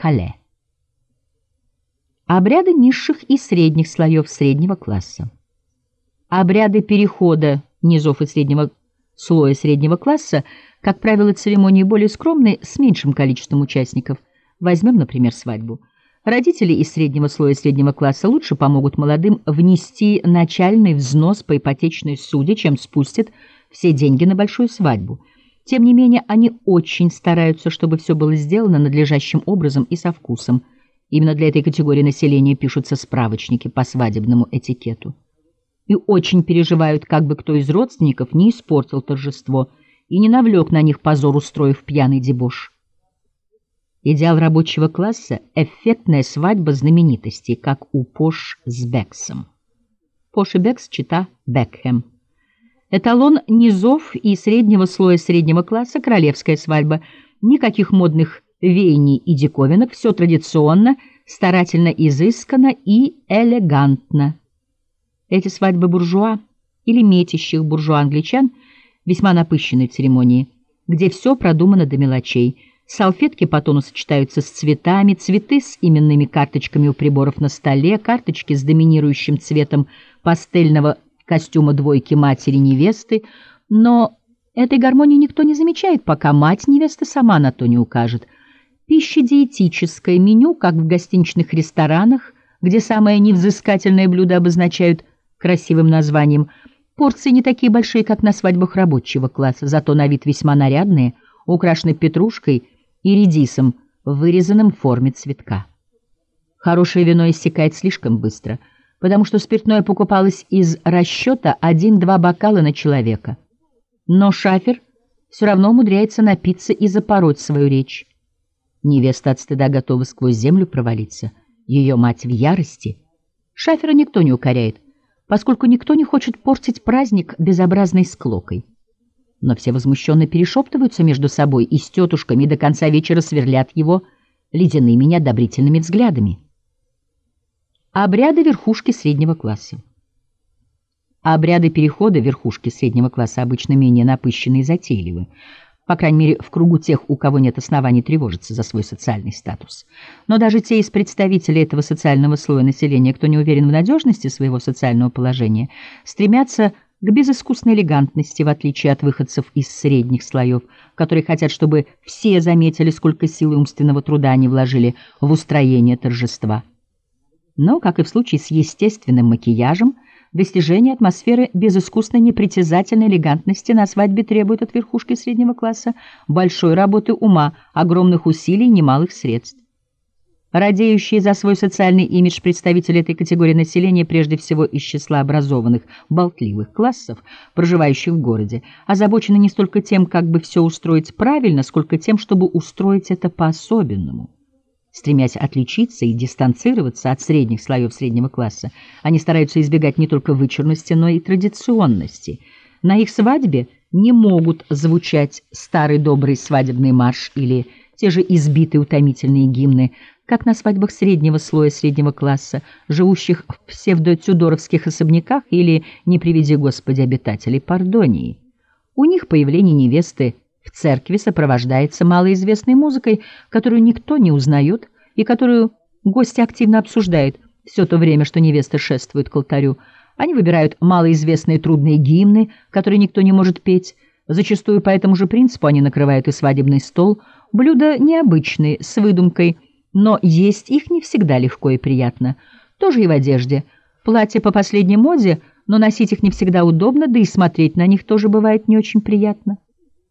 Кале. Обряды низших и средних слоев среднего класса. Обряды перехода низов и среднего слоя среднего класса, как правило, церемонии более скромные, с меньшим количеством участников. Возьмем, например, свадьбу. Родители из среднего слоя среднего класса лучше помогут молодым внести начальный взнос по ипотечной суде, чем спустят все деньги на большую свадьбу. Тем не менее, они очень стараются, чтобы все было сделано надлежащим образом и со вкусом. Именно для этой категории населения пишутся справочники по свадебному этикету. И очень переживают, как бы кто из родственников не испортил торжество и не навлек на них позор, устроив пьяный дебош. Идеал рабочего класса — эффектная свадьба знаменитостей, как у Пош с Бексом. Пош и Бекс — чета Бекхэм. Эталон низов и среднего слоя среднего класса — королевская свадьба. Никаких модных веяний и диковинок, все традиционно, старательно изысканно и элегантно. Эти свадьбы буржуа или метящих буржуа-англичан весьма напыщенные церемонии, где все продумано до мелочей. Салфетки по тону сочетаются с цветами, цветы с именными карточками у приборов на столе, карточки с доминирующим цветом пастельного костюма двойки матери-невесты. Но этой гармонии никто не замечает, пока мать невесты сама на то не укажет. Пищедиетическое меню, как в гостиничных ресторанах, где самое невзыскательное блюдо обозначают красивым названием. Порции не такие большие, как на свадьбах рабочего класса, зато на вид весьма нарядные, украшены петрушкой и редисом, вырезанным в форме цветка. Хорошее вино иссякает слишком быстро, потому что спиртное покупалось из расчета 1-2 бокала на человека. Но шафер все равно умудряется напиться и запороть свою речь. Невеста от стыда готова сквозь землю провалиться, ее мать в ярости. Шафера никто не укоряет, поскольку никто не хочет портить праздник безобразной склокой. Но все возмущенно перешептываются между собой и с тетушками до конца вечера сверлят его ледяными неодобрительными взглядами. Обряды верхушки среднего класса. Обряды перехода верхушки среднего класса обычно менее напыщенные и затейливы, по крайней мере, в кругу тех, у кого нет оснований тревожиться за свой социальный статус. Но даже те из представителей этого социального слоя населения, кто не уверен в надежности своего социального положения, стремятся к безыскусной элегантности, в отличие от выходцев из средних слоев, которые хотят, чтобы все заметили, сколько сил и умственного труда они вложили в устроение торжества. Но, как и в случае с естественным макияжем, достижение атмосферы безыскусной непритязательной элегантности на свадьбе требует от верхушки среднего класса большой работы ума, огромных усилий и немалых средств. Радеющие за свой социальный имидж представители этой категории населения прежде всего из числа образованных, болтливых классов, проживающих в городе, озабочены не столько тем, как бы все устроить правильно, сколько тем, чтобы устроить это по-особенному. Стремясь отличиться и дистанцироваться от средних слоев среднего класса, они стараются избегать не только вычурности, но и традиционности. На их свадьбе не могут звучать старый добрый свадебный марш или те же избитые утомительные гимны, как на свадьбах среднего слоя среднего класса, живущих в псевдотюдоровских особняках или, не приведи Господи, обитателей Пардонии. У них появление невесты в церкви сопровождается малоизвестной музыкой, которую никто не узнает и которую гости активно обсуждают все то время, что невеста шествует к алтарю. Они выбирают малоизвестные трудные гимны, которые никто не может петь. Зачастую по этому же принципу они накрывают и свадебный стол. Блюда необычные, с выдумкой, но есть их не всегда легко и приятно. Тоже и в одежде. Платья по последней моде, но носить их не всегда удобно, да и смотреть на них тоже бывает не очень приятно.